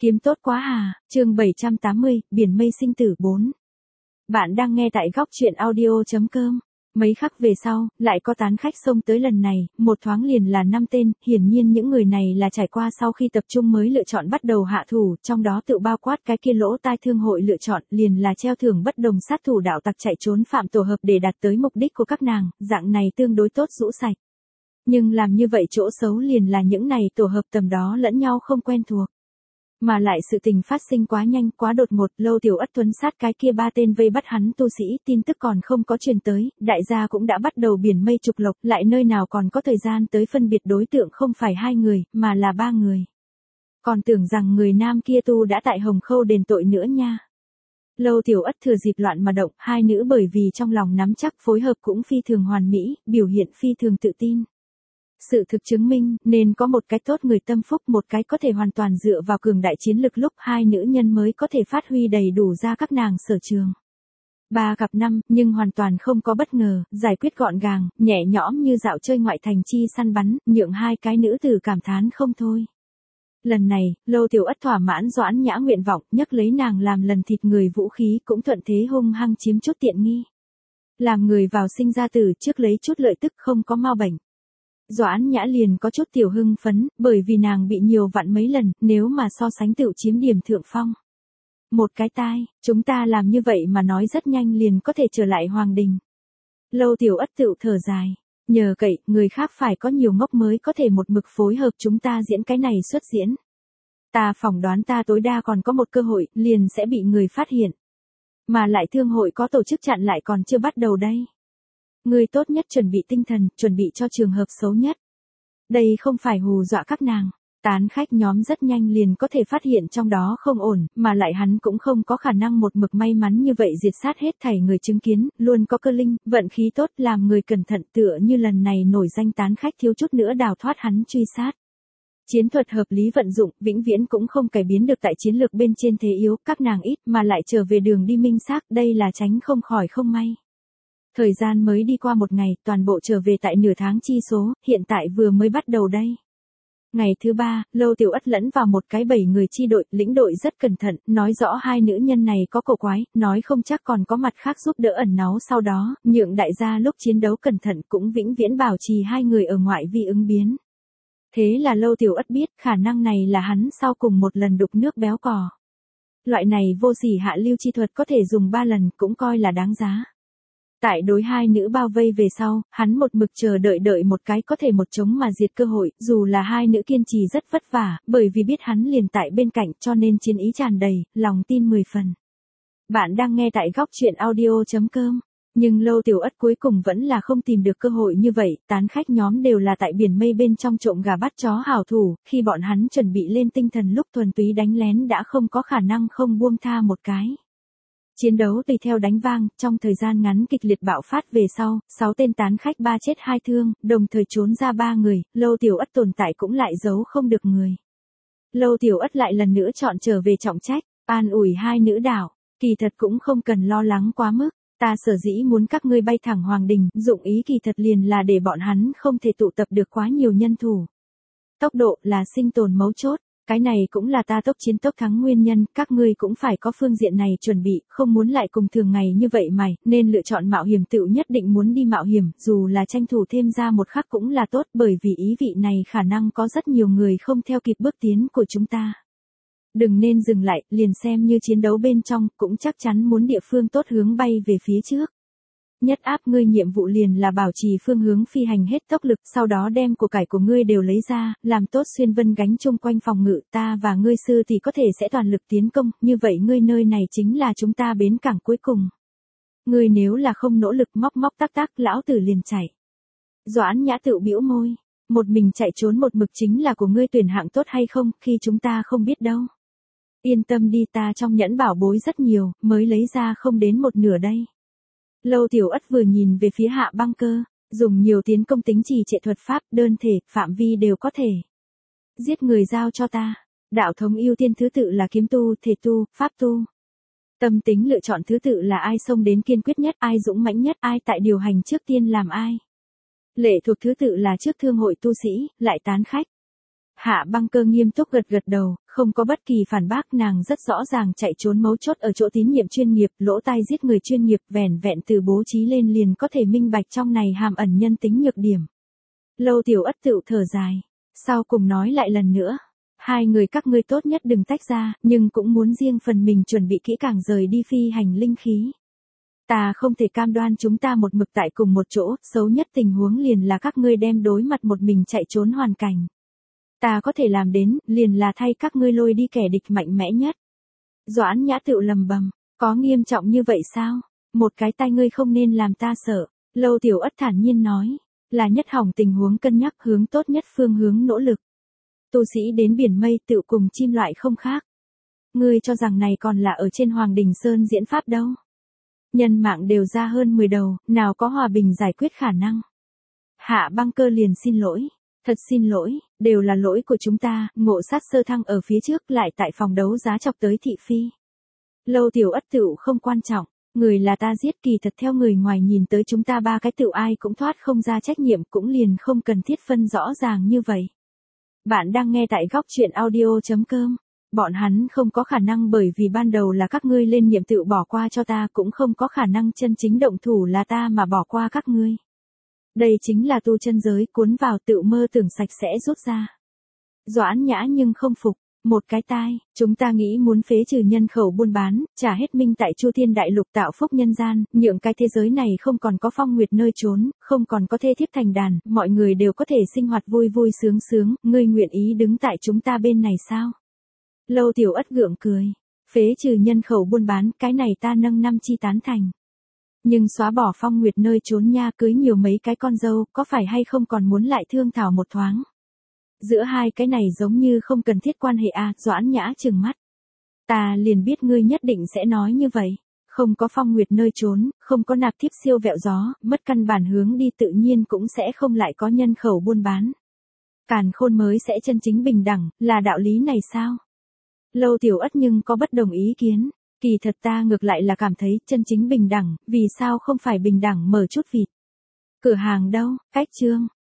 Kiếm tốt quá à, chương 780, Biển mây sinh tử 4. Bạn đang nghe tại góc truyện audio.com. Mấy khắc về sau, lại có tán khách xông tới lần này, một thoáng liền là 5 tên, hiển nhiên những người này là trải qua sau khi tập trung mới lựa chọn bắt đầu hạ thủ, trong đó tự bao quát cái kia lỗ tai thương hội lựa chọn, liền là treo thưởng bất đồng sát thủ đạo tặc chạy trốn phạm tổ hợp để đạt tới mục đích của các nàng, dạng này tương đối tốt rũ sạch. Nhưng làm như vậy chỗ xấu liền là những này tổ hợp tầm đó lẫn nhau không quen thuộc. Mà lại sự tình phát sinh quá nhanh, quá đột ngột, Lâu Tiểu Ất tuấn sát cái kia 3 tên vây bắt hắn tu sĩ, tin tức còn không có truyền tới, đại gia cũng đã bắt đầu biển mây trục lộc, lại nơi nào còn có thời gian tới phân biệt đối tượng không phải 2 người, mà là 3 người. Còn tưởng rằng người nam kia tu đã tại Hồng Khâu đền tội nữa nha. Lâu Tiểu Ất thừa dịp loạn mà động, 2 nữ bởi vì trong lòng nắm chắc phối hợp cũng phi thường hoàn mỹ, biểu hiện phi thường tự tin. Sự thực chứng minh, nên có một cái tốt người tâm phúc, một cái có thể hoàn toàn dựa vào cường đại chiến lực lúc 2 nữ nhân mới có thể phát huy đầy đủ ra các nàng sở trường. 3 gặp 5, nhưng hoàn toàn không có bất ngờ, giải quyết gọn gàng, nhẹ nhõm như dạo chơi ngoại thành chi săn bắn, nhượng 2 cái nữ tử cảm thán không thôi. Lần này, Lâu Tiểu Ất thỏa mãn Doãn Nhã nguyện vọng, nhấc lấy nàng làm lần thịt người vũ khí cũng thuận thế hung hăng chiếm chút tiện nghi. Làm người vào sinh ra tử trước lấy chút lợi tức không có mau bệnh. Doãn Nhã liền có chút tiểu hưng phấn, bởi vì nàng bị nhiều vặn mấy lần, nếu mà so sánh tựu chiếm điểm thượng phong. Một cái tai, chúng ta làm như vậy mà nói rất nhanh liền có thể trở lại hoàng đình. Lâu Tiểu Ất tựu thở dài, nhờ cậy, người khác phải có nhiều ngốc mới có thể một mực phối hợp chúng ta diễn cái này xuất diễn. Ta phỏng đoán ta tối đa còn có một cơ hội, liền sẽ bị người phát hiện. Mà lại thương hội có tổ chức chặn lại còn chưa bắt đầu đây. Người tốt nhất chuẩn bị tinh thần, chuẩn bị cho trường hợp xấu nhất. Đây không phải hù dọa các nàng. Tán khách nhóm rất nhanh liền có thể phát hiện trong đó không ổn, mà lại hắn cũng không có khả năng một mực may mắn như vậy diệt sát hết thảy người chứng kiến, luôn có cơ linh, vận khí tốt làm người cẩn thận tựa như lần này nổi danh tán khách thiếu chút nữa đào thoát hắn truy sát. Chiến thuật hợp lý vận dụng, vĩnh viễn cũng không cải biến được tại chiến lược bên trên thế yếu, các nàng ít mà lại trở về đường đi minh xác, đây là tránh không khỏi không may. Thời gian mới đi qua một ngày, toàn bộ trở về tại nửa tháng chi số, hiện tại vừa mới bắt đầu đây. Ngày thứ 3, Lâu Tiểu Ất lẫn vào một cái 7 người chi đội, lĩnh đội rất cẩn thận, nói rõ 2 nữ nhân này có cổ quái, nói không chắc còn có mặt khác giúp đỡ ẩn náu sau đó, nhượng đại gia lúc chiến đấu cẩn thận cũng vĩnh viễn bảo trì 2 người ở ngoại vi ứng biến. Thế là Lâu Tiểu Ất biết khả năng này là hắn sau cùng một lần đục nước béo cò. Loại này vô sỉ hạ lưu chi thuật có thể dùng 3 lần cũng coi là đáng giá. Tại đối 2 nữ bao vây về sau, hắn một mực chờ đợi một cái có thể một chống mà diệt cơ hội, dù là 2 nữ kiên trì rất vất vả, bởi vì biết hắn liền tại bên cạnh cho nên chiến ý tràn đầy, lòng tin 10 phần. Bạn đang nghe tại góc truyện audio.com. Nhưng Lâu Tiểu Ất cuối cùng vẫn là không tìm được cơ hội như vậy, tán khách nhóm đều là tại biển mây bên trong trộm gà bắt chó hảo thủ, khi bọn hắn chuẩn bị lên tinh thần lúc thuần túy đánh lén đã không có khả năng không buông tha một cái. Chiến đấu tùy theo đánh vang, trong thời gian ngắn kịch liệt bạo phát về sau, 6 tên tán khách 3 chết 2 thương, đồng thời trốn ra 3 người, Lâu Tiểu Ất tồn tại cũng lại giấu không được người. Lâu Tiểu Ất lại lần nữa chọn trở về trọng trách, an ủi 2 nữ đảo, kỳ thật cũng không cần lo lắng quá mức, ta sở dĩ muốn các ngươi bay thẳng hoàng đình, dụng ý kỳ thật liền là để bọn hắn không thể tụ tập được quá nhiều nhân thủ. Tốc độ là sinh tồn mấu chốt. Cái này cũng là ta tốc chiến tốc thắng nguyên nhân, các ngươi cũng phải có phương diện này chuẩn bị, không muốn lại cùng thường ngày như vậy mày, nên lựa chọn mạo hiểm tựu nhất định muốn đi mạo hiểm, dù là tranh thủ thêm ra một khắc cũng là tốt, bởi vì ý vị này khả năng có rất nhiều người không theo kịp bước tiến của chúng ta. Đừng nên dừng lại, liền xem như chiến đấu bên trong, cũng chắc chắn muốn địa phương tốt hướng bay về phía trước. Nhất áp ngươi nhiệm vụ liền là bảo trì phương hướng phi hành hết tốc lực, sau đó đem của cải của ngươi đều lấy ra, làm tốt xuyên vân gánh chung quanh phòng ngự, ta và ngươi sư thì có thể sẽ toàn lực tiến công, như vậy ngươi nơi này chính là chúng ta bến cảng cuối cùng. Ngươi nếu là không nỗ lực móc tắc, lão tử liền chạy. Doãn Nhã tự bĩu môi, một mình chạy trốn một mực chính là của ngươi tuyển hạng tốt hay không, khi chúng ta không biết đâu. Yên tâm đi, ta trong nhẫn bảo bối rất nhiều, mới lấy ra không đến một nửa đây. Lâu Tiểu Ất vừa nhìn về phía Hạ Băng Cơ, dùng nhiều tiến công tính trì trệ thuật pháp, đơn thể, phạm vi đều có thể. Giết người giao cho ta. Đạo thống ưu tiên thứ tự là kiếm tu, thể tu, pháp tu. Tâm tính lựa chọn thứ tự là ai xông đến kiên quyết nhất, ai dũng mãnh nhất, ai tại điều hành trước tiên làm ai. Lệ thuộc thứ tự là trước thương hội tu sĩ, lại tán khách. Hạ Băng Cơ nghiêm túc gật gật đầu, không có bất kỳ phản bác, nàng rất rõ ràng chạy trốn mấu chốt ở chỗ tín nhiệm chuyên nghiệp, lỗ tai giết người chuyên nghiệp, vẻn vẹn từ bố trí lên liền có thể minh bạch trong này hàm ẩn nhân tính nhược điểm. Lâu Tiểu Ất tựu thở dài, sau cùng nói lại lần nữa, hai người các ngươi tốt nhất đừng tách ra, nhưng cũng muốn riêng phần mình chuẩn bị kỹ càng rời đi phi hành linh khí. Ta không thể cam đoan chúng ta một mực tại cùng một chỗ, xấu nhất tình huống liền là các ngươi đem đối mặt một mình chạy trốn hoàn cảnh. Ta có thể làm đến, liền là thay các ngươi lôi đi kẻ địch mạnh mẽ nhất. Doãn Nhã tựu lầm bầm, có nghiêm trọng như vậy sao? Một cái tay ngươi không nên làm ta sợ. Lâu Tiểu Ất thản nhiên nói, là nhất hỏng tình huống cân nhắc hướng tốt nhất phương hướng nỗ lực. Tu sĩ đến biển mây tựu cùng chim loại không khác. Ngươi cho rằng này còn là ở trên Hoàng Đình Sơn diễn pháp đâu. Nhân mạng đều ra hơn 10 đầu, nào có hòa bình giải quyết khả năng. Hạ Băng Cơ liền xin lỗi. Thật xin lỗi, đều là lỗi của chúng ta, Ngộ Sát Sơ Thăng ở phía trước lại tại phòng đấu giá chọc tới thị phi. Lâu Tiểu Ất tựu không quan trọng, người là ta giết, kỳ thật theo người ngoài nhìn tới chúng ta ba cái tựu ai cũng thoát không ra trách nhiệm, cũng liền không cần thiết phân rõ ràng như vậy. Bạn đang nghe tại góc truyện audio.com. Bọn hắn không có khả năng bởi vì ban đầu là các ngươi lên nhiệm tựu bỏ qua cho ta, cũng không có khả năng chân chính động thủ là ta mà bỏ qua các ngươi. Đây chính là tu chân giới, cuốn vào tựu mơ tưởng sạch sẽ rút ra. Doãn Nhã nhưng không phục, một cái tai, chúng ta nghĩ muốn phế trừ nhân khẩu buôn bán, trả hết minh tại Chu Thiên Đại Lục tạo phúc nhân gian, nhượng cái thế giới này không còn có phong nguyệt nơi trốn, không còn có thê thiếp thành đàn, mọi người đều có thể sinh hoạt vui vui sướng sướng, ngươi nguyện ý đứng tại chúng ta bên này sao? Lâu Tiểu Ất gượng cười, phế trừ nhân khẩu buôn bán, cái này ta nâng năm chi tán thành. Nhưng xóa bỏ phong nguyệt nơi trốn nha, cưới nhiều mấy cái con dâu, có phải hay không còn muốn lại thương thảo một thoáng. Giữa hai cái này giống như không cần thiết quan hệ à, Doãn Nhã trừng mắt. Ta liền biết ngươi nhất định sẽ nói như vậy. Không có phong nguyệt nơi trốn, không có nạp thiếp siêu vẹo gió, mất căn bản hướng đi tự nhiên cũng sẽ không lại có nhân khẩu buôn bán. Càn khôn mới sẽ chân chính bình đẳng, là đạo lý này sao? Lâu Tiểu Ất nhưng có bất đồng ý kiến. Kỳ thật ta ngược lại là cảm thấy chân chính bình đẳng, vì sao không phải bình đẳng mở chút vịt. Cửa hàng đâu, cách chương.